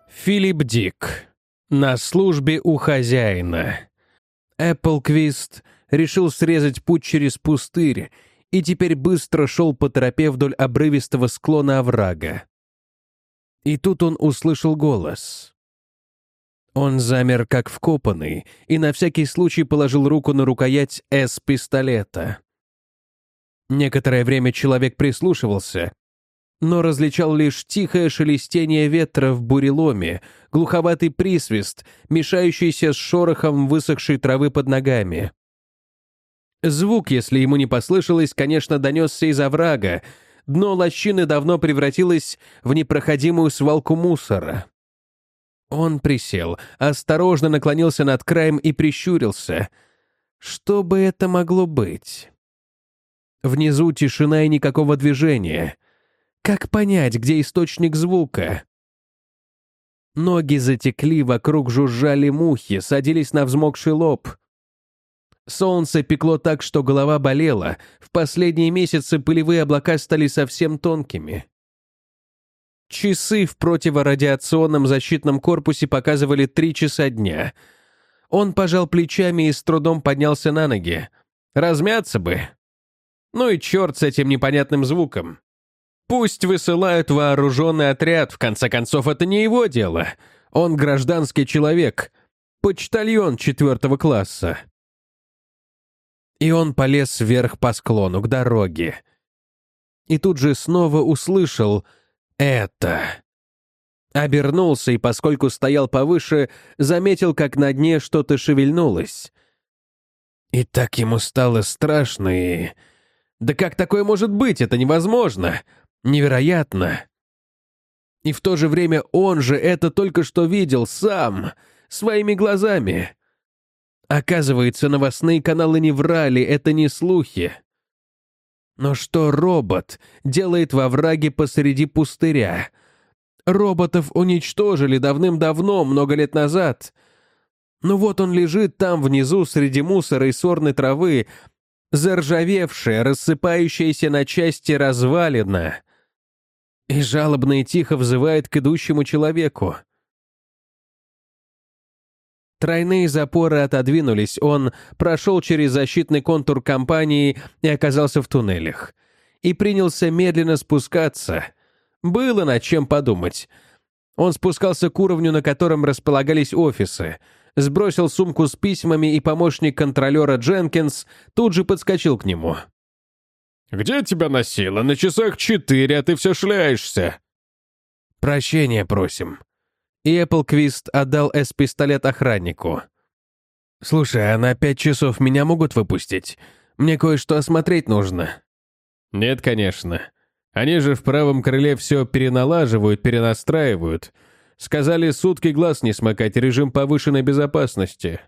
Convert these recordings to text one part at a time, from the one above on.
Филипп Дик. На службе у хозяина. Эпплквист решил срезать путь через пустырь и теперь быстро шел по тропе вдоль обрывистого склона оврага. И тут он услышал голос. Он замер как вкопанный и на всякий случай положил руку на рукоять С-пистолета. Некоторое время человек прислушивался, но различал лишь тихое шелестение ветра в буреломе, глуховатый присвист, мешающийся с шорохом высохшей травы под ногами. Звук, если ему не послышалось, конечно, донесся из оврага. Дно лощины давно превратилось в непроходимую свалку мусора. Он присел, осторожно наклонился над краем и прищурился. Что бы это могло быть? Внизу тишина и никакого движения. Как понять, где источник звука? Ноги затекли, вокруг жужжали мухи, садились на взмокший лоб. Солнце пекло так, что голова болела. В последние месяцы пылевые облака стали совсем тонкими. Часы в противорадиационном защитном корпусе показывали 3 часа дня. Он пожал плечами и с трудом поднялся на ноги. Размяться бы. Ну и черт с этим непонятным звуком. Пусть высылают вооруженный отряд, в конце концов, это не его дело. Он гражданский человек, почтальон 4 класса. И он полез вверх по склону, к дороге. И тут же снова услышал это. Обернулся и, поскольку стоял повыше, заметил, как на дне что-то шевельнулось. И так ему стало страшно и... Да как такое может быть? Это невозможно. Невероятно. И в то же время он же это только что видел сам, своими глазами. Оказывается, новостные каналы не врали, это не слухи. Но что робот делает во враге посреди пустыря? Роботов уничтожили давным-давно, много лет назад. Ну вот он лежит там внизу среди мусора и сорной травы, заржавевшая, рассыпающаяся на части развалина, и жалобно и тихо взывает к идущему человеку. Тройные запоры отодвинулись, он прошел через защитный контур компании и оказался в туннелях. И принялся медленно спускаться. Было над чем подумать. Он спускался к уровню, на котором располагались офисы, сбросил сумку с письмами, и помощник контролера Дженкинс тут же подскочил к нему. «Где тебя носило? На часах 4, а ты все шляешься». «Прощения просим». И Эпплквист отдал С-пистолет охраннику. «Слушай, а на 5 часов меня могут выпустить? Мне кое-что осмотреть нужно». «Нет, конечно. Они же в правом крыле все переналаживают, перенастраивают. Сказали, сутки глаз не смыкать, режим повышенной безопасности».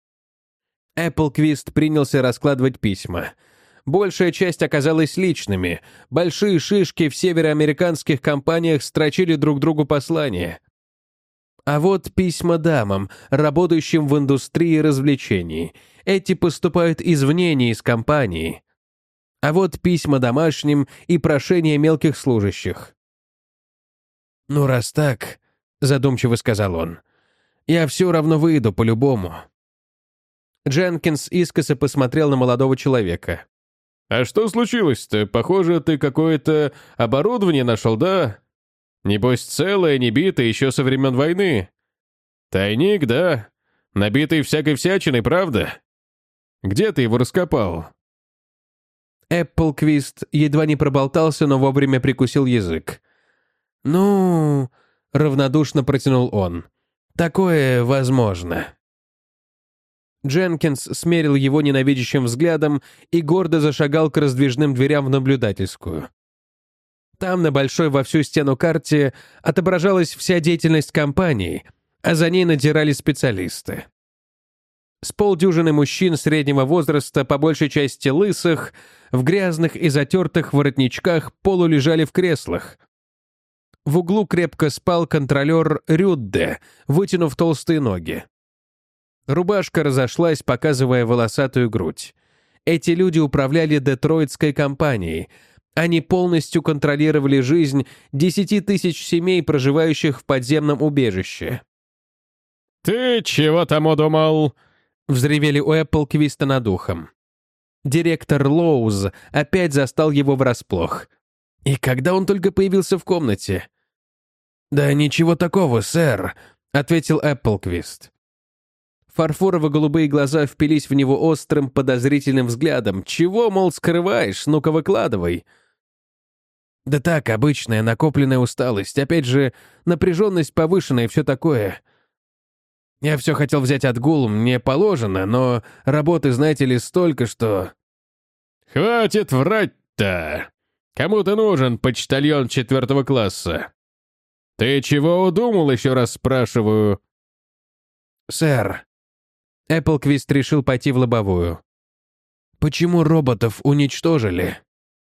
Эпплквист принялся раскладывать письма. Большая часть оказалась личными. Большие шишки в североамериканских компаниях строчили друг другу послания. А вот письма дамам, работающим в индустрии развлечений. Эти поступают извне, не из компании. А вот письма домашним и прошения мелких служащих. «Ну, раз так», — задумчиво сказал он, — «я все равно выйду по-любому». Дженкинс искоса посмотрел на молодого человека. «А что случилось-то? Похоже, ты какое-то оборудование нашел, да? Небось, целое, не битое, еще со времен войны. Тайник, да? Набитый всякой всячиной, правда? Где ты его раскопал?» Эпплквист едва не проболтался, но вовремя прикусил язык. «Ну...» — равнодушно протянул он. «Такое возможно». Дженкинс смерил его ненавидящим взглядом и гордо зашагал к раздвижным дверям в наблюдательскую. Там на большой во всю стену карте отображалась вся деятельность компании, а за ней надзирали специалисты. С полдюжины мужчин среднего возраста, по большей части лысых, в грязных и затертых воротничках полулежали в креслах. В углу крепко спал контролер Рюдде, вытянув толстые ноги. Рубашка разошлась, показывая волосатую грудь. Эти люди управляли детройтской компанией. Они полностью контролировали жизнь 10 тысяч семей, проживающих в подземном убежище. «Ты чего там удумал?» — взревели у Эпплквиста над ухом. Директор Лоуз опять застал его врасплох. И когда он только появился в комнате? «Да ничего такого, сэр», — ответил Эпплквист. Фарфорово-голубые глаза впились в него острым, подозрительным взглядом. «Чего, мол, скрываешь? Ну-ка, выкладывай». «Да так, обычная накопленная усталость. Опять же, напряженность повышенная и все такое. Я все хотел взять отгул, мне положено, но работы, знаете ли, столько, что...» «Хватит врать-то! Кому ты нужен, почтальон 4 класса? Ты чего удумал, еще раз спрашиваю?» «Сэр», Эпплквист решил пойти в лобовую. «Почему роботов уничтожили?»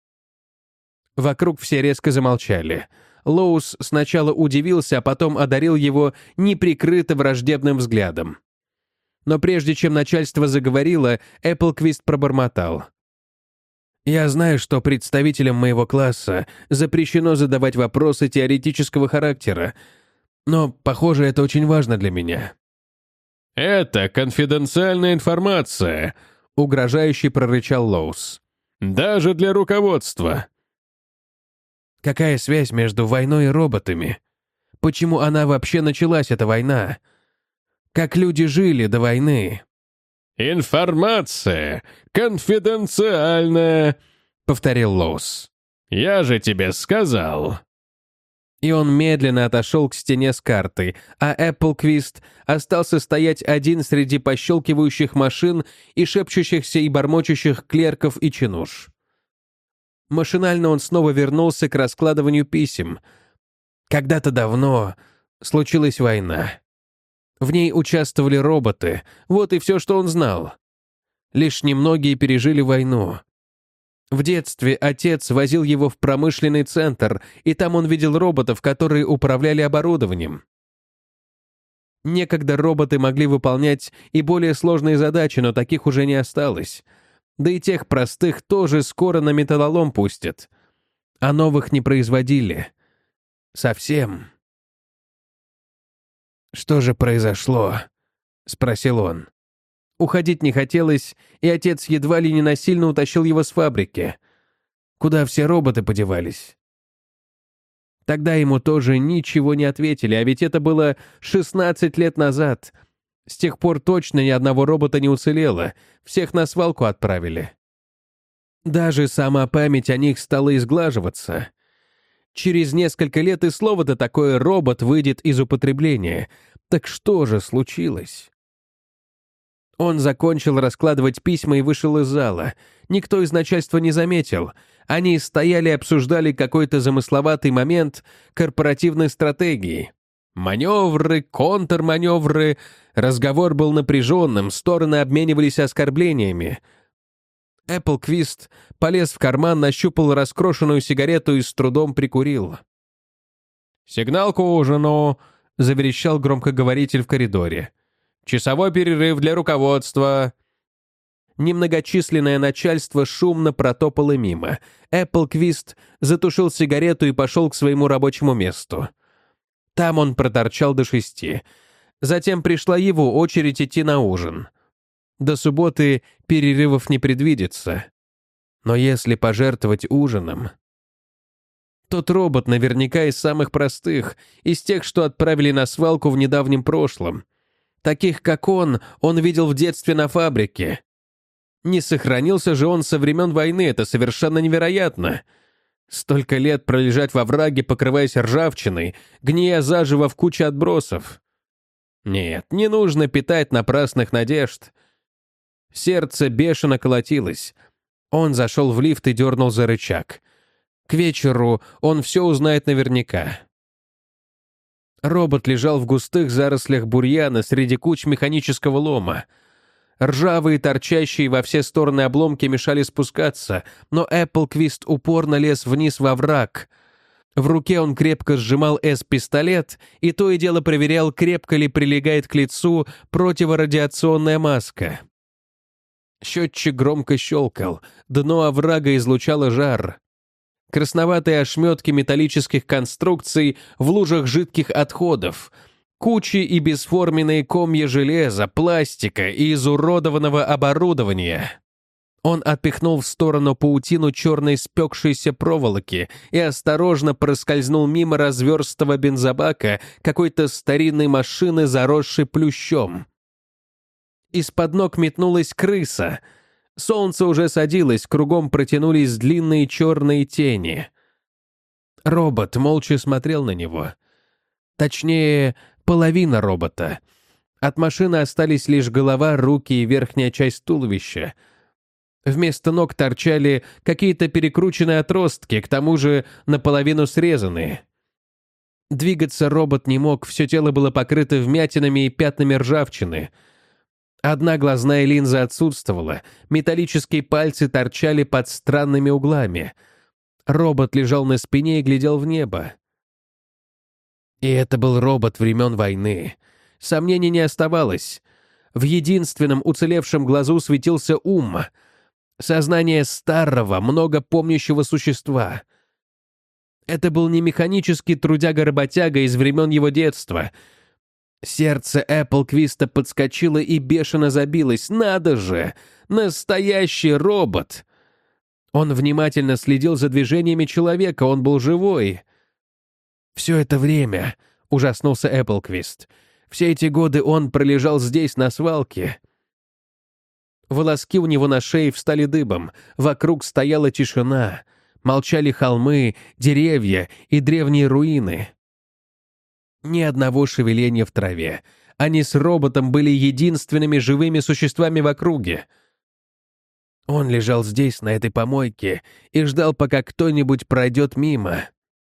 Вокруг все резко замолчали. Лоуз сначала удивился, а потом одарил его неприкрыто враждебным взглядом. Но прежде чем начальство заговорило, Эпплквист пробормотал. «Я знаю, что представителям моего класса запрещено задавать вопросы теоретического характера, но, похоже, это очень важно для меня». «Это конфиденциальная информация», — угрожающе прорычал Лоуз. «Даже для руководства». «Какая связь между войной и роботами? Почему она вообще началась, эта война? Как люди жили до войны?» «Информация конфиденциальная», — повторил Лоуз. «Я же тебе сказал». И он медленно отошел к стене с картой, а Эпплквист остался стоять один среди пощелкивающих машин и шепчущихся и бормочущих клерков и чинуш. Машинально он снова вернулся к раскладыванию писем. Когда-то давно случилась война. В ней участвовали роботы, вот и все, что он знал. Лишь немногие пережили войну. В детстве отец возил его в промышленный центр, и там он видел роботов, которые управляли оборудованием. Некогда роботы могли выполнять и более сложные задачи, но таких уже не осталось. Да и тех простых тоже скоро на металлолом пустят. А новых не производили. Совсем. «Что же произошло?» — спросил он. Уходить не хотелось, и отец едва ли не насильно утащил его с фабрики. Куда все роботы подевались? Тогда ему тоже ничего не ответили, а ведь это было 16 лет назад. С тех пор точно ни одного робота не уцелело, всех на свалку отправили. Даже сама память о них стала изглаживаться. Через несколько лет и слово-то такое «робот» выйдет из употребления. Так что же случилось? Он закончил раскладывать письма и вышел из зала. Никто из начальства не заметил. Они стояли и обсуждали какой-то замысловатый момент корпоративной стратегии. Маневры, контрманевры. Разговор был напряженным, стороны обменивались оскорблениями. Эпплквист полез в карман, нащупал раскрошенную сигарету и с трудом прикурил. «Сигнал к ужину», — заверещал громкоговоритель в коридоре. «Часовой перерыв для руководства». Немногочисленное начальство шумно протопало мимо. Эпплквист затушил сигарету и пошел к своему рабочему месту. Там он проторчал до 6. Затем пришла его очередь идти на ужин. До субботы перерывов не предвидится. Но если пожертвовать ужином... Тот робот наверняка из самых простых, из тех, что отправили на свалку в недавнем прошлом. Таких, как он видел в детстве на фабрике. Не сохранился же он со времен войны, это совершенно невероятно. Столько лет пролежать во враге, покрываясь ржавчиной, гния заживо в куче отбросов. Нет, не нужно питать напрасных надежд. Сердце бешено колотилось. Он зашел в лифт и дернул за рычаг. К вечеру он все узнает наверняка. Робот лежал в густых зарослях бурьяна среди куч механического лома. Ржавые, торчащие во все стороны обломки мешали спускаться, но Эпплквист упорно лез вниз во враг. В руке он крепко сжимал С-пистолет и то и дело проверял, крепко ли прилегает к лицу противорадиационная маска. Счетчик громко щелкал, дно оврага излучало жар. красноватые ошметки металлических конструкций в лужах жидких отходов, кучи и бесформенные комья железа, пластика и изуродованного оборудования. Он отпихнул в сторону паутину черной спекшейся проволоки и осторожно проскользнул мимо разверстого бензобака какой-то старинной машины, заросшей плющом. Из-под ног метнулась крыса. Солнце уже садилось, кругом протянулись длинные черные тени. Робот молча смотрел на него. Точнее, половина робота. От машины остались лишь голова, руки и верхняя часть туловища. Вместо ног торчали какие-то перекрученные отростки, к тому же наполовину срезанные. Двигаться робот не мог, все тело было покрыто вмятинами и пятнами ржавчины. Одна глазная линза отсутствовала, металлические пальцы торчали под странными углами. Робот лежал на спине и глядел в небо. И это был робот времен войны. Сомнений не оставалось. В единственном уцелевшем глазу светился ум. Сознание старого, много помнящего существа. Это был не механический трудяга-работяга из времен его детства. Сердце Эпплквиста подскочило и бешено забилось. Надо же! Настоящий робот! Он внимательно следил за движениями человека, он был живой. «Все это время», — ужаснулся Эпплквист, — «все эти годы он пролежал здесь, на свалке». Волоски у него на шее встали дыбом, вокруг стояла тишина, молчали холмы, деревья и древние руины. Ни одного шевеления в траве. Они с роботом были единственными живыми существами в округе. Он лежал здесь, на этой помойке, и ждал, пока кто-нибудь пройдет мимо.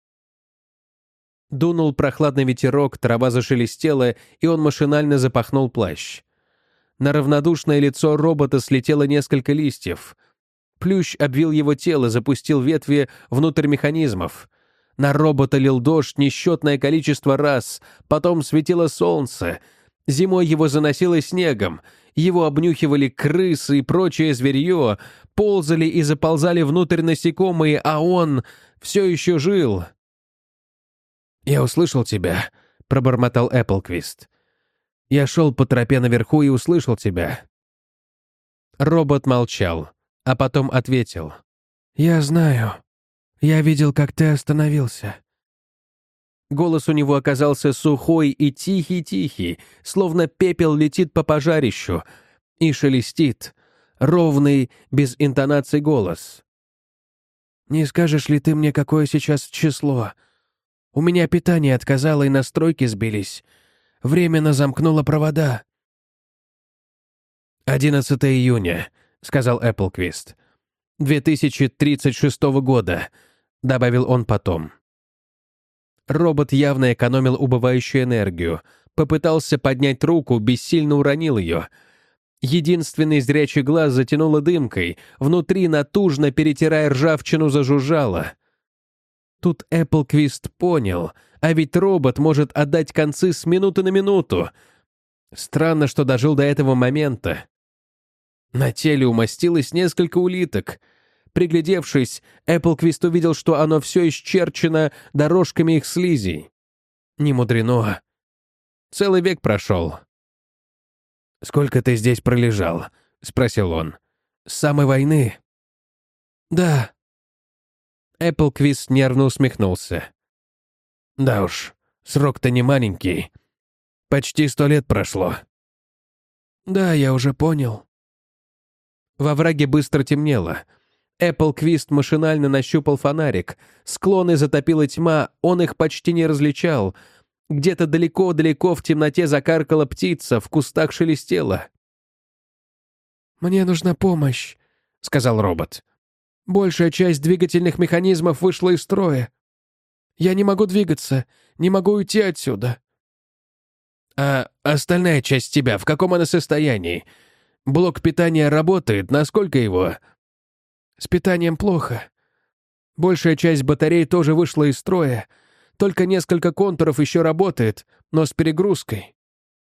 Дунул прохладный ветерок, трава зашелестела, и он машинально запахнул плащ. На равнодушное лицо робота слетело несколько листьев. Плющ обвил его тело, запустил ветви внутрь механизмов. На робота лил дождь несчетное количество раз, потом светило солнце. Зимой его заносило снегом, его обнюхивали крысы и прочее зверье, ползали и заползали внутрь насекомые, а он все еще жил. «Я услышал тебя», — пробормотал Эпплквист. «Я шел по тропе наверху и услышал тебя». Робот молчал, а потом ответил. «Я знаю. Я видел, как ты остановился». Голос у него оказался сухой и тихий-тихий, словно пепел летит по пожарищу, и шелестит. Ровный, без интонаций голос. «Не скажешь ли ты мне, какое сейчас число? У меня питание отказало, и настройки сбились. Временно замкнуло провода». 11 июня, — сказал Эпплквист. 2036 года, — добавил он потом. Робот явно экономил убывающую энергию. Попытался поднять руку, бессильно уронил ее. Единственный зрячий глаз затянуло дымкой. Внутри, натужно перетирая ржавчину, зажужжало. Тут Эпплквист понял, а ведь робот может отдать концы с минуты на минуту. Странно, что дожил до этого момента. На теле умостилось несколько улиток. Приглядевшись, Эпплквист увидел, что оно все исчерчено дорожками их слизей. Не мудрено. Целый век прошел. «Сколько ты здесь пролежал?» — спросил он. «С самой войны?» «Да». Эпплквист нервно усмехнулся. «Да уж, срок-то не маленький. Почти 100 лет прошло». «Да, я уже понял». Во враге быстро темнело. Эпплквист машинально нащупал фонарик. Склоны затопила тьма, он их почти не различал. Где-то далеко-далеко в темноте закаркала птица, в кустах шелестела. «Мне нужна помощь», — сказал робот. «Большая часть двигательных механизмов вышла из строя. Я не могу двигаться, не могу уйти отсюда». «А остальная часть тебя, в каком она состоянии? Блок питания работает, насколько его?» «С питанием плохо. Большая часть батарей тоже вышла из строя. Только несколько контуров еще работает, но с перегрузкой».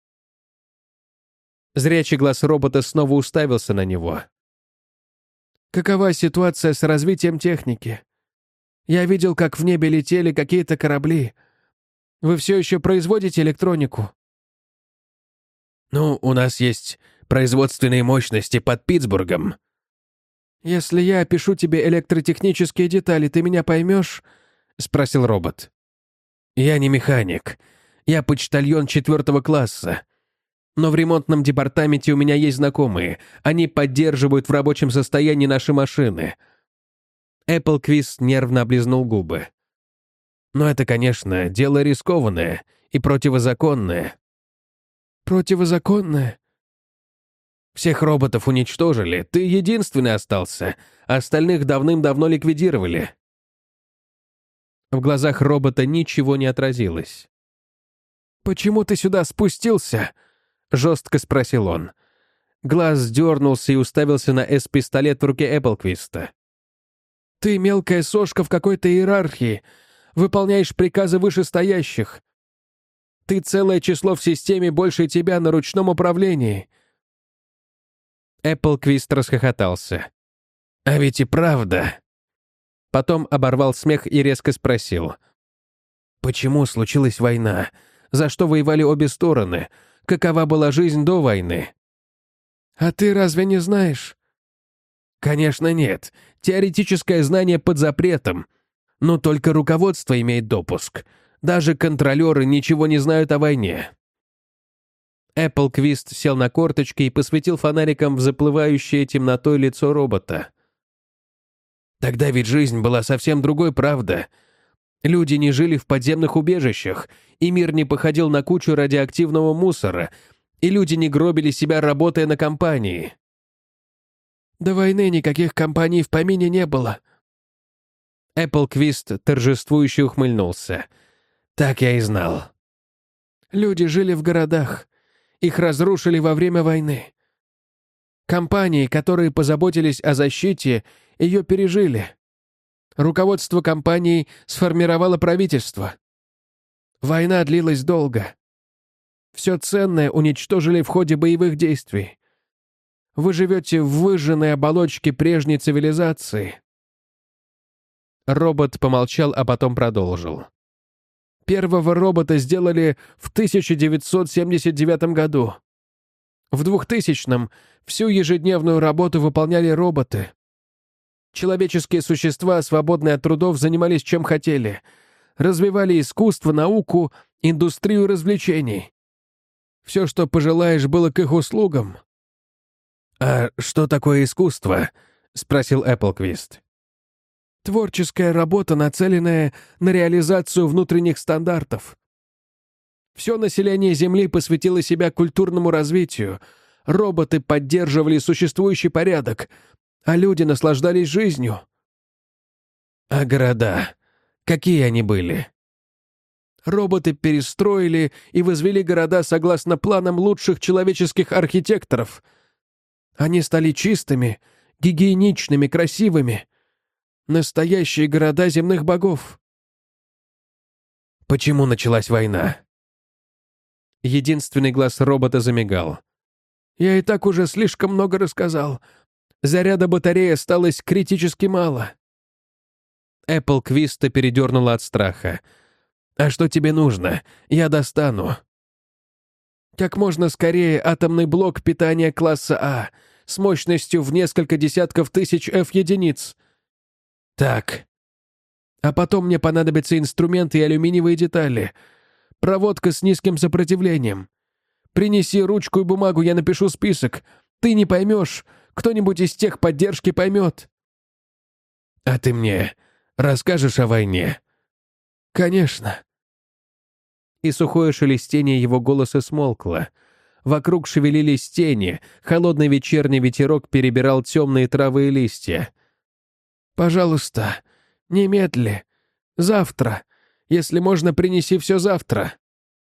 Зрячий глаз робота снова уставился на него. «Какова ситуация с развитием техники? Я видел, как в небе летели какие-то корабли. Вы все еще производите электронику?» «Ну, у нас есть производственные мощности под Питтсбургом». «Если я опишу тебе электротехнические детали, ты меня поймешь?» — спросил робот. «Я не механик. Я почтальон 4 класса. Но в ремонтном департаменте у меня есть знакомые. Они поддерживают в рабочем состоянии наши машины». Эпплквист нервно облизнул губы. «Но это, конечно, дело рискованное и противозаконное». «Противозаконное?» «Всех роботов уничтожили, ты единственный остался, остальных давным-давно ликвидировали». В глазах робота ничего не отразилось. «Почему ты сюда спустился?» — жестко спросил он. Глаз дернулся и уставился на эс-пистолет в руке Эпплквиста. «Ты мелкая сошка в какой-то иерархии, выполняешь приказы вышестоящих. Ты целое число в системе больше тебя на ручном управлении». Эпплквист расхохотался. «А ведь и правда». Потом оборвал смех и резко спросил. «Почему случилась война? За что воевали обе стороны? Какова была жизнь до войны?» «А ты разве не знаешь?» «Конечно нет. Теоретическое знание под запретом. Но только руководство имеет допуск. Даже контролеры ничего не знают о войне». Эпплквист сел на корточки и посветил фонариком в заплывающее темнотой лицо робота. «Тогда ведь жизнь была совсем другой, правда? Люди не жили в подземных убежищах, и мир не походил на кучу радиоактивного мусора, и люди не гробили себя, работая на компании». «До войны никаких компаний в помине не было». Эпплквист торжествующе ухмыльнулся. «Так я и знал». «Люди жили в городах. Их разрушили во время войны. Компании, которые позаботились о защите, ее пережили. Руководство компаний сформировало правительство. Война длилась долго. Все ценное уничтожили в ходе боевых действий. Вы живете в выжженной оболочке прежней цивилизации». Робот помолчал, а потом продолжил. «Первого робота сделали в 1979 году. В 2000-м всю ежедневную работу выполняли роботы. Человеческие существа, свободные от трудов, занимались чем хотели. Развивали искусство, науку, индустрию развлечений. Все, что пожелаешь, было к их услугам». «А что такое искусство?» — спросил Эпплквист. «Творческая работа, нацеленная на реализацию внутренних стандартов. Все население Земли посвятило себя культурному развитию. Роботы поддерживали существующий порядок, а люди наслаждались жизнью». «А города? Какие они были?» «Роботы перестроили и возвели города согласно планам лучших человеческих архитекторов. Они стали чистыми, гигиеничными, красивыми. Настоящие города земных богов». «Почему началась война?» Единственный глаз робота замигал. «Я и так уже слишком много рассказал. Заряда батареи осталось критически мало». Эпплквиста передернула от страха. «А что тебе нужно? Я достану». «Как можно скорее атомный блок питания класса А с мощностью в несколько десятков тысяч F-единиц». «Так». «А потом мне понадобятся инструменты и алюминиевые детали. Проводка с низким сопротивлением. Принеси ручку и бумагу, я напишу список. Ты не поймешь, кто-нибудь из техподдержки поймет». «А ты мне расскажешь о войне?» «Конечно». И сухое шелестение его голоса смолкло. Вокруг шевелились тени, холодный вечерний ветерок перебирал темные травы и листья. «Пожалуйста, немедли. Завтра. Если можно, принеси все завтра».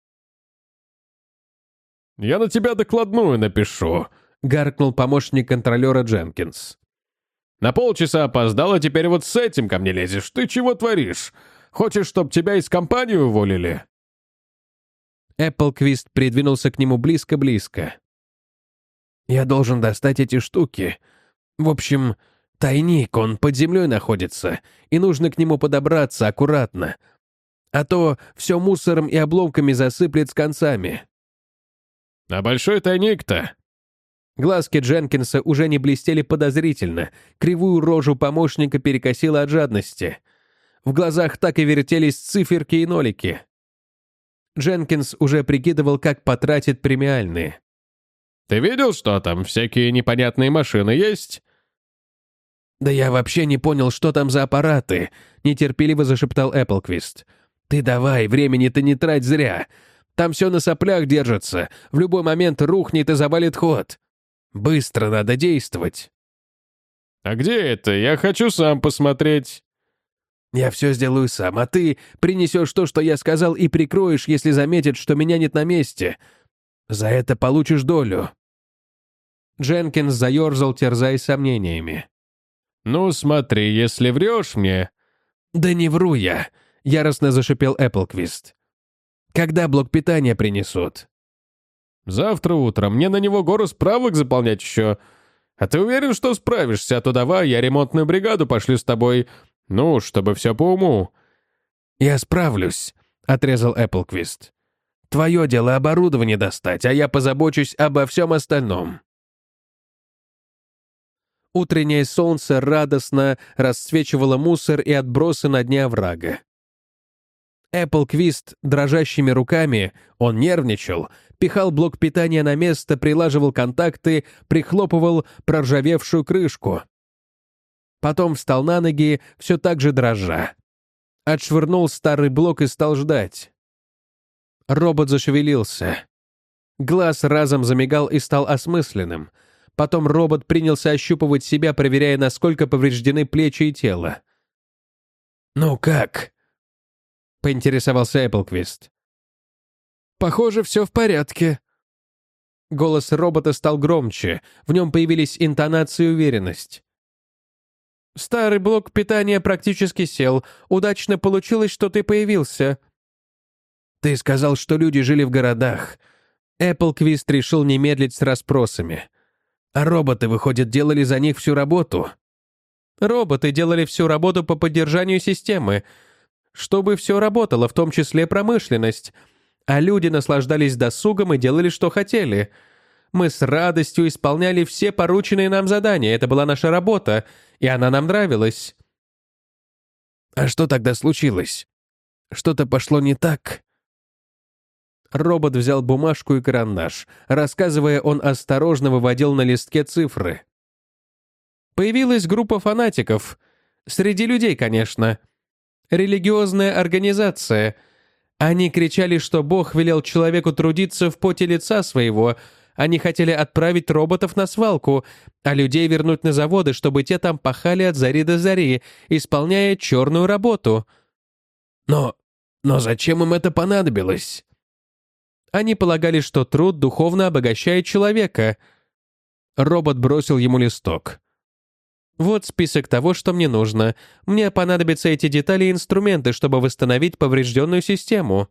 «Я на тебя докладную напишу», — гаркнул помощник контролера Дженкинс. «На полчаса опоздал, а теперь вот с этим ко мне лезешь. Ты чего творишь? Хочешь, чтоб тебя из компании уволили?» Эпплквист придвинулся к нему близко-близко. «Я должен достать эти штуки. В общем, Тайник, он под землей находится, и нужно к нему подобраться аккуратно. А то все мусором и обломками засыплет с концами». «А большой тайник-то?» Глазки Дженкинса уже не блестели подозрительно, кривую рожу помощника перекосило от жадности. В глазах так и вертелись циферки и нолики. Дженкинс уже прикидывал, как потратит премиальные. «Ты видел, что там? Всякие непонятные машины есть?» «Да я вообще не понял, что там за аппараты», — нетерпеливо зашептал Эпплквист. «Ты давай, времени-то не трать зря. Там все на соплях держится, в любой момент рухнет и завалит ход. Быстро надо действовать». «А где это? Я хочу сам посмотреть». «Я все сделаю сам, а ты принесешь то, что я сказал, и прикроешь, если заметят, что меня нет на месте. За это получишь долю». Дженкинс заерзал, терзаясь сомнениями. «Ну, смотри, если врешь мне...» «Да не вру я», — яростно зашипел Эпплквист. «Когда блок питания принесут?» «Завтра утром. Мне на него гору справок заполнять еще. А ты уверен, что справишься? А то давай, я ремонтную бригаду пошлю с тобой. Ну, чтобы все по уму». «Я справлюсь», — отрезал Эпплквист. «Твое дело оборудование достать, а я позабочусь обо всем остальном». Утреннее солнце радостно расцвечивало мусор и отбросы на дне оврага. Эпплквист дрожащими руками, он нервничал, пихал блок питания на место, прилаживал контакты, прихлопывал проржавевшую крышку. Потом встал на ноги, все так же дрожа. Отшвырнул старый блок и стал ждать. Робот зашевелился. Глаз разом замигал и стал осмысленным. Потом робот принялся ощупывать себя, проверяя, насколько повреждены плечи и тело. «Ну как?» — поинтересовался Эпплквист. «Похоже, все в порядке». Голос робота стал громче, в нем появились интонации и уверенность. «Старый блок питания практически сел. Удачно получилось, что ты появился». «Ты сказал, что люди жили в городах». Эпплквист решил не медлить с расспросами. «А роботы, выходит, делали за них всю работу?» «Роботы делали всю работу по поддержанию системы, чтобы все работало, в том числе промышленность. А люди наслаждались досугом и делали, что хотели. Мы с радостью исполняли все порученные нам задания, это была наша работа, и она нам нравилась». «А что тогда случилось? Что-то пошло не так?» Робот взял бумажку и карандаш. Рассказывая, он осторожно выводил на листке цифры. Появилась группа фанатиков. Среди людей, конечно. Религиозная организация. Они кричали, что Бог велел человеку трудиться в поте лица своего. Они хотели отправить роботов на свалку, а людей вернуть на заводы, чтобы те там пахали от зари до зари, исполняя черную работу. Но зачем им это понадобилось? Они полагали, что труд духовно обогащает человека. Робот бросил ему листок. «Вот список того, что мне нужно. Мне понадобятся эти детали и инструменты, чтобы восстановить поврежденную систему».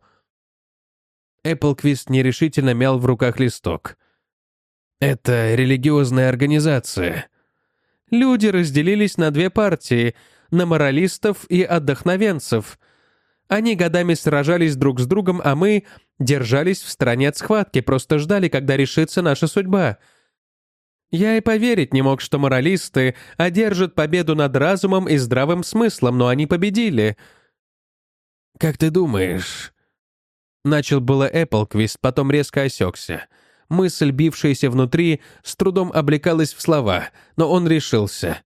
Эпплквист нерешительно мял в руках листок. «Это религиозная организация». Люди разделились на две партии — на моралистов и отдохновенцев. Они годами сражались друг с другом, а мы держались в стороне от схватки, просто ждали, когда решится наша судьба. Я и поверить не мог, что моралисты одержат победу над разумом и здравым смыслом, но они победили. «Как ты думаешь?» Начал было Эпплквист, потом резко осекся. Мысль, бившаяся внутри, с трудом облекалась в слова, но он решился.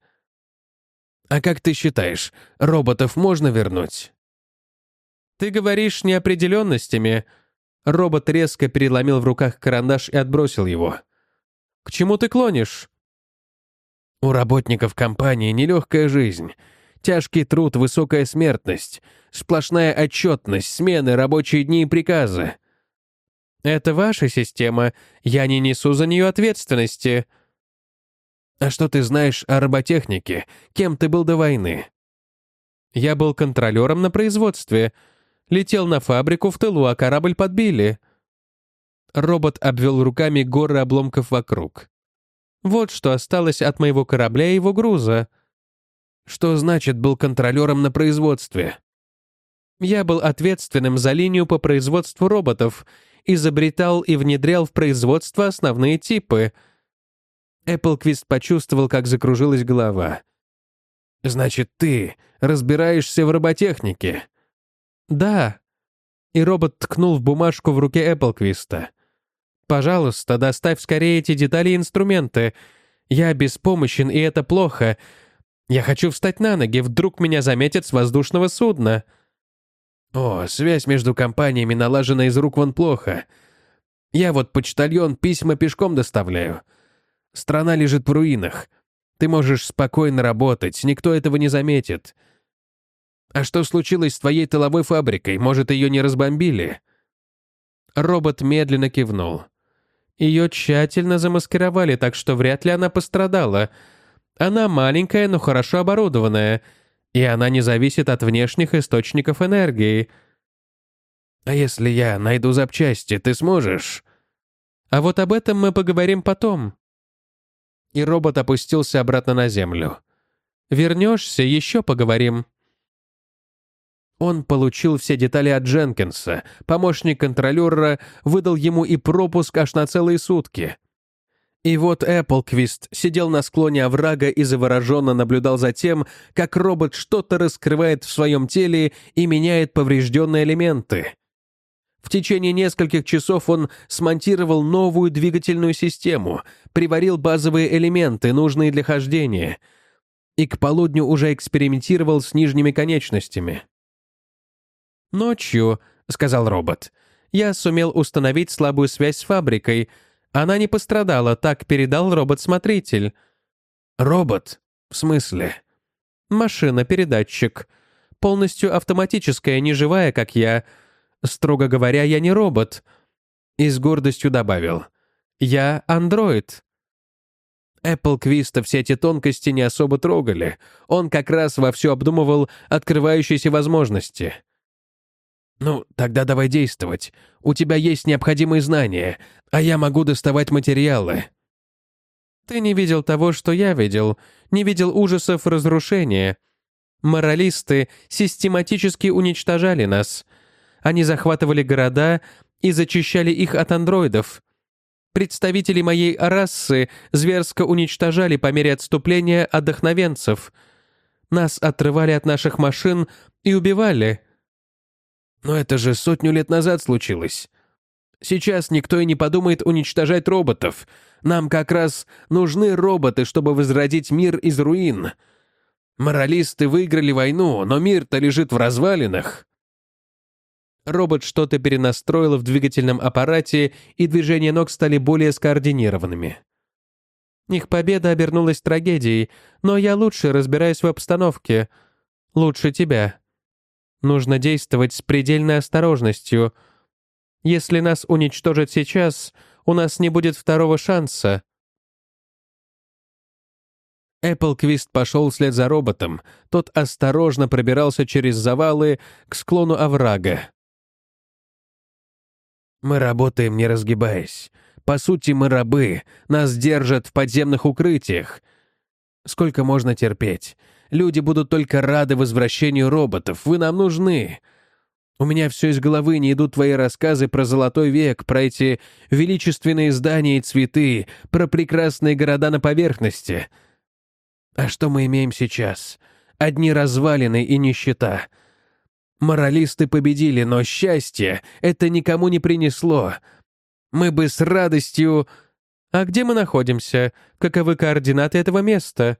«А как ты считаешь, роботов можно вернуть?» «Ты говоришь неопределенностями». Робот резко переломил в руках карандаш и отбросил его. «К чему ты клонишь?» «У работников компании нелегкая жизнь. Тяжкий труд, высокая смертность, сплошная отчетность, смены, рабочие дни и приказы». «Это ваша система. Я не несу за нее ответственности». «А что ты знаешь о роботехнике? Кем ты был до войны?» «Я был контролером на производстве. Летел на фабрику в тылу, а корабль подбили». Робот обвел руками горы обломков вокруг. «Вот что осталось от моего корабля и его груза». Что значит был контролером на производстве? Я был ответственным за линию по производству роботов, изобретал и внедрял в производство основные типы. Эпплквист почувствовал, как закружилась голова. «Значит, ты разбираешься в роботехнике?» «Да». И робот ткнул в бумажку в руке Эпплквиста. «Пожалуйста, доставь скорее эти детали и инструменты. Я беспомощен, и это плохо. Я хочу встать на ноги, вдруг меня заметят с воздушного судна». «О, связь между компаниями налажена из рук вон плохо. Я вот почтальон письма пешком доставляю. Страна лежит в руинах. Ты можешь спокойно работать, никто этого не заметит. А что случилось с твоей тыловой фабрикой? Может, ее не разбомбили?» Робот медленно кивнул. Ее тщательно замаскировали, так что вряд ли она пострадала. Она маленькая, но хорошо оборудованная, и она не зависит от внешних источников энергии. «А если я найду запчасти, ты сможешь?» «А вот об этом мы поговорим потом». И робот опустился обратно на землю. «Вернешься, еще поговорим». Он получил все детали от Дженкинса. Помощник контролера выдал ему и пропуск аж на целые сутки. И вот Эпплквист сидел на склоне оврага и завороженно наблюдал за тем, как робот что-то раскрывает в своем теле и меняет поврежденные элементы. В течение нескольких часов он смонтировал новую двигательную систему, приварил базовые элементы, нужные для хождения, и к полудню уже экспериментировал с нижними конечностями. «Ночью», — сказал робот, — «я сумел установить слабую связь с фабрикой. Она не пострадала, так передал робот-смотритель». «Робот? В смысле?» «Машина-передатчик. Полностью автоматическая, не живая, как я. Строго говоря, я не робот». И с гордостью добавил: «Я андроид». Эпплквиста все эти тонкости не особо трогали. Он как раз вовсю обдумывал открывающиеся возможности. «Ну, тогда давай действовать. У тебя есть необходимые знания, а я могу доставать материалы». «Ты не видел того, что я видел, не видел ужасов разрушения. Моралисты систематически уничтожали нас. Они захватывали города и зачищали их от андроидов. Представители моей расы зверско уничтожали по мере отступления отдохновенцев. Нас отрывали от наших машин и убивали». «Но это же 100 лет назад случилось. Сейчас никто и не подумает уничтожать роботов. Нам как раз нужны роботы, чтобы возродить мир из руин. Моралисты выиграли войну, но мир-то лежит в развалинах». Робот что-то перенастроил в двигательном аппарате, и движения ног стали более скоординированными. «Их победа обернулась трагедией, но я лучше разбираюсь в обстановке. Лучше тебя. Нужно действовать с предельной осторожностью. Если нас уничтожат сейчас, у нас не будет второго шанса». Эпплквист пошел вслед за роботом. Тот осторожно пробирался через завалы к склону оврага. «Мы работаем, не разгибаясь. По сути, мы рабы. Нас держат в подземных укрытиях. Сколько можно терпеть? Люди будут только рады возвращению роботов. Вы нам нужны. У меня все из головы не идут твои рассказы про Золотой век, про эти величественные здания и цветы, про прекрасные города на поверхности. А что мы имеем сейчас? Одни развалины и нищета. Моралисты победили, но счастье это никому не принесло. Мы бы с радостью... А где мы находимся? Каковы координаты этого места?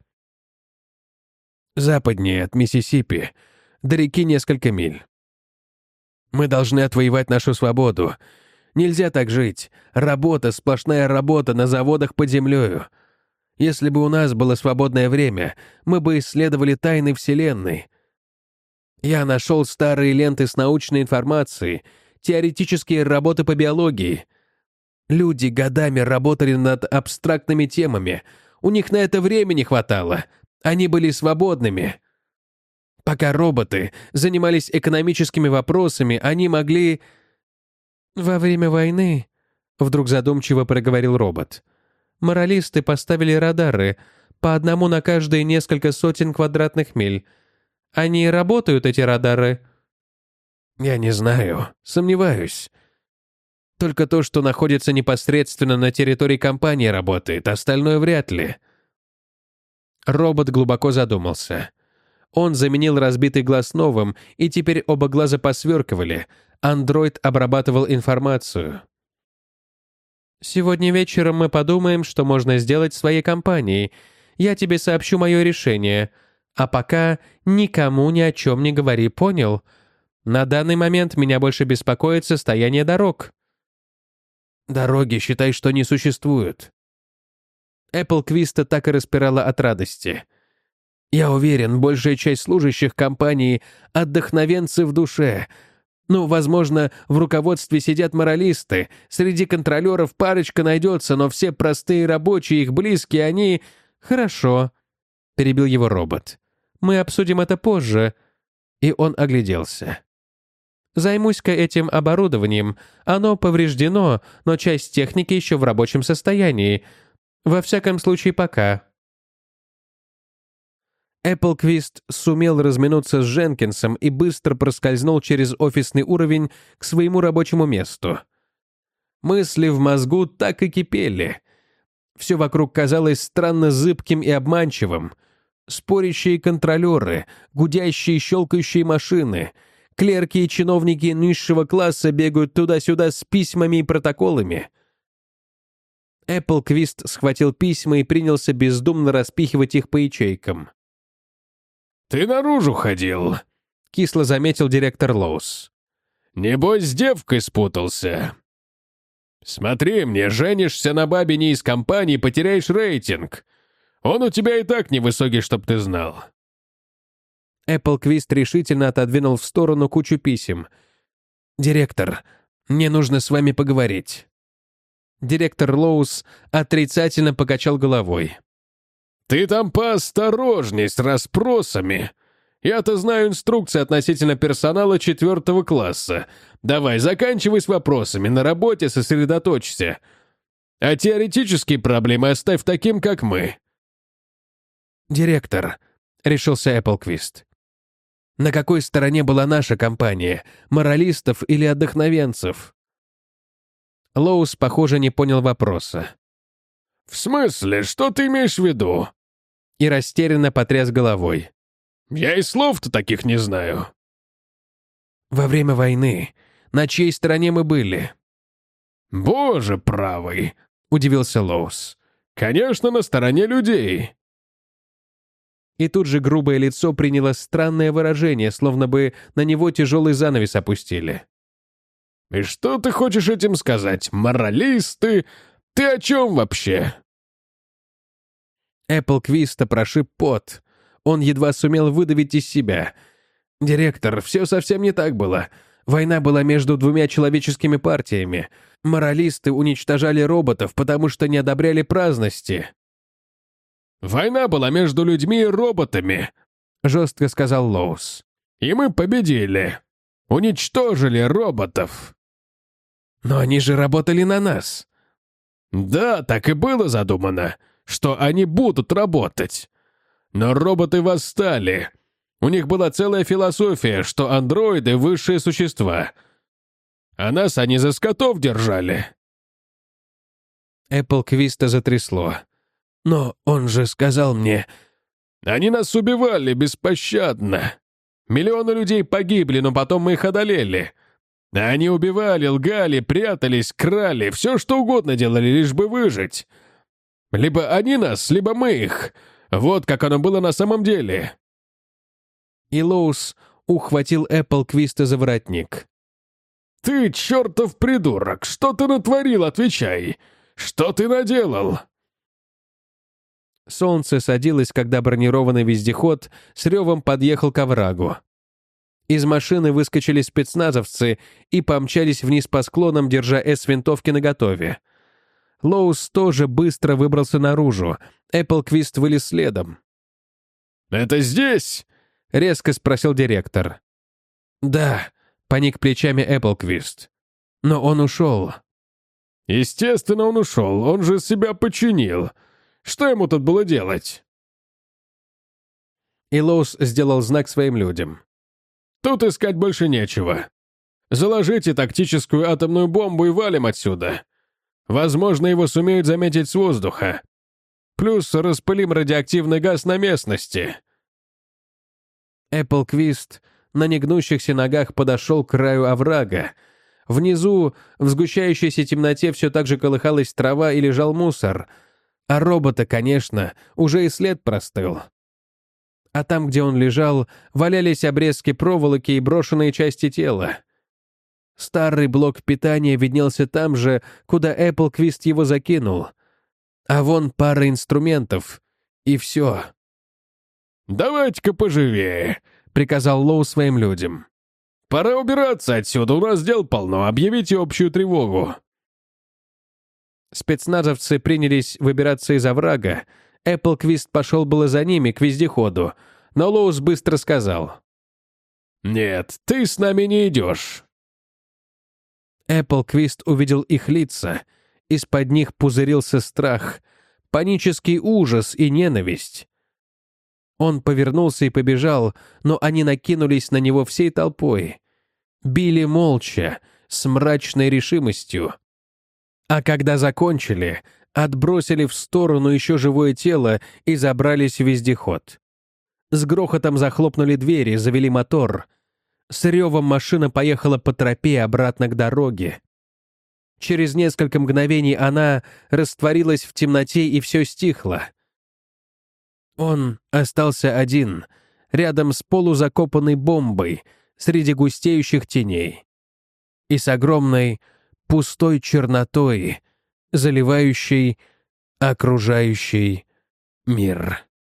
Западнее от Миссисипи. До реки несколько миль. Мы должны отвоевать нашу свободу. Нельзя так жить. Работа, сплошная работа на заводах под землею. Если бы у нас было свободное время, мы бы исследовали тайны Вселенной. Я нашел старые ленты с научной информацией, теоретические работы по биологии. Люди годами работали над абстрактными темами. У них на это времени хватало. Они были свободными. Пока роботы занимались экономическими вопросами, они могли... «Во время войны», — вдруг задумчиво проговорил робот, «моралисты поставили радары, по одному на каждые несколько сотен квадратных миль. Они работают, эти радары?» «Я не знаю. Сомневаюсь. Только то, что находится непосредственно на территории компании, работает, остальное вряд ли». Робот глубоко задумался. Он заменил разбитый глаз новым, и теперь оба глаза посверкивали. Андроид обрабатывал информацию. «Сегодня вечером мы подумаем, что можно сделать в своей компании. Я тебе сообщу мое решение. А пока никому ни о чем не говори, понял? На данный момент меня больше беспокоит состояние дорог». «Дороги, считай, что не существуют». Эпплквиста так и распирала от радости. «Я уверен, большая часть служащих компании — отдохновенцы в душе. Ну, возможно, в руководстве сидят моралисты, среди контролеров парочка найдется, но все простые рабочие, их близкие, они...» «Хорошо», — перебил его робот. «Мы обсудим это позже». И он огляделся. «Займусь-ка этим оборудованием. Оно повреждено, но часть техники еще в рабочем состоянии. Во всяком случае, пока». Эпплквист сумел разминуться с Дженкинсом и быстро проскользнул через офисный уровень к своему рабочему месту. Мысли в мозгу так и кипели. Все вокруг казалось странно зыбким и обманчивым. Спорящие контролеры, гудящие и щелкающие машины, клерки и чиновники низшего класса бегают туда-сюда с письмами и протоколами. Эпплквист схватил письма и принялся бездумно распихивать их по ячейкам. «Ты наружу ходил», — кисло заметил директор Лоус. «Небось, с девкой спутался. Смотри мне, женишься на бабе не из компании, потеряешь рейтинг. Он у тебя и так невысокий, чтоб ты знал». Эпплквист решительно отодвинул в сторону кучу писем. «Директор, мне нужно с вами поговорить». Директор Лоус отрицательно покачал головой. «Ты там поосторожней с расспросами. Я-то знаю инструкции относительно персонала 4 класса. Давай, заканчивай с вопросами, на работе сосредоточься. А теоретические проблемы оставь таким, как мы». «Директор», — решился Эпплквист, — «на какой стороне была наша компания, моралистов или отдохновенцев?» Лоус, похоже, не понял вопроса. «В смысле? Что ты имеешь в виду?» И растерянно потряс головой. «Я и слов-то таких не знаю». «Во время войны на чьей стороне мы были?» «Боже правый», — удивился Лоус. «Конечно, на стороне людей». И тут же грубое лицо приняло странное выражение, словно бы на него тяжелый занавес опустили. «И что ты хочешь этим сказать? Моралисты? Ты о чем вообще?» Эпплквиста прошиб пот. Он едва сумел выдавить из себя. «Директор, все совсем не так было. Война была между двумя человеческими партиями. Моралисты уничтожали роботов, потому что не одобряли праздности». «Война была между людьми и роботами», — жестко сказал Лоус. «И мы победили. Уничтожили роботов». «Но они же работали на нас». «Да, так и было задумано, что они будут работать. Но роботы восстали. У них была целая философия, что андроиды — высшие существа. А нас они за скотов держали». Эпплквиста затрясло. «Но он же сказал мне...» «Они нас убивали беспощадно. Миллионы людей погибли, но потом мы их одолели. Они убивали, лгали, прятались, крали, все что угодно делали, лишь бы выжить. Либо они нас, либо мы их. Вот как оно было на самом деле». И Лоус ухватил Эпплквиста за воротник. «Ты чертов придурок! Что ты натворил, отвечай! Что ты наделал?» Солнце садилось, когда бронированный вездеход с ревом подъехал к оврагу. Из машины выскочили спецназовцы и помчались вниз по склонам, держа С-винтовки наготове. Лоус тоже быстро выбрался наружу. Эпплквист вылез следом. «Это здесь?» — резко спросил директор. «Да», — поник плечами Эпплквист. «Но он ушел». «Естественно, он ушел. Он же себя починил. Что ему тут было делать?» И Лоус сделал знак своим людям. «Тут искать больше нечего. Заложите тактическую атомную бомбу и валим отсюда. Возможно, его сумеют заметить с воздуха. Плюс распылим радиоактивный газ на местности». Эпплквист на негнущихся ногах подошел к краю оврага. Внизу, в сгущающейся темноте, все так же колыхалась трава и лежал мусор. А робота, конечно, уже и след простыл. А там, где он лежал, валялись обрезки проволоки и брошенные части тела. Старый блок питания виднелся там же, куда Эпплквист его закинул. А вон пара инструментов. И все. «Давайте-ка поживее», — приказал Лоу своим людям. «Пора убираться отсюда, у нас дел полно, объявите общую тревогу». Спецназовцы принялись выбираться из оврага. Эпплквист пошел было за ними, к вездеходу, но Лоус быстро сказал: «Нет, ты с нами не идешь». Эпплквист увидел их лица. Из-под них пузырился страх, панический ужас и ненависть. Он повернулся и побежал, но они накинулись на него всей толпой. Били молча, с мрачной решимостью. А когда закончили, отбросили в сторону еще живое тело и забрались в вездеход. С грохотом захлопнули двери, завели мотор. С ревом машина поехала по тропе обратно к дороге. Через несколько мгновений она растворилась в темноте, и все стихло. Он остался один, рядом с полузакопанной бомбой, среди густеющих теней. И с огромной пустой чернотой, заливающей окружающий мир.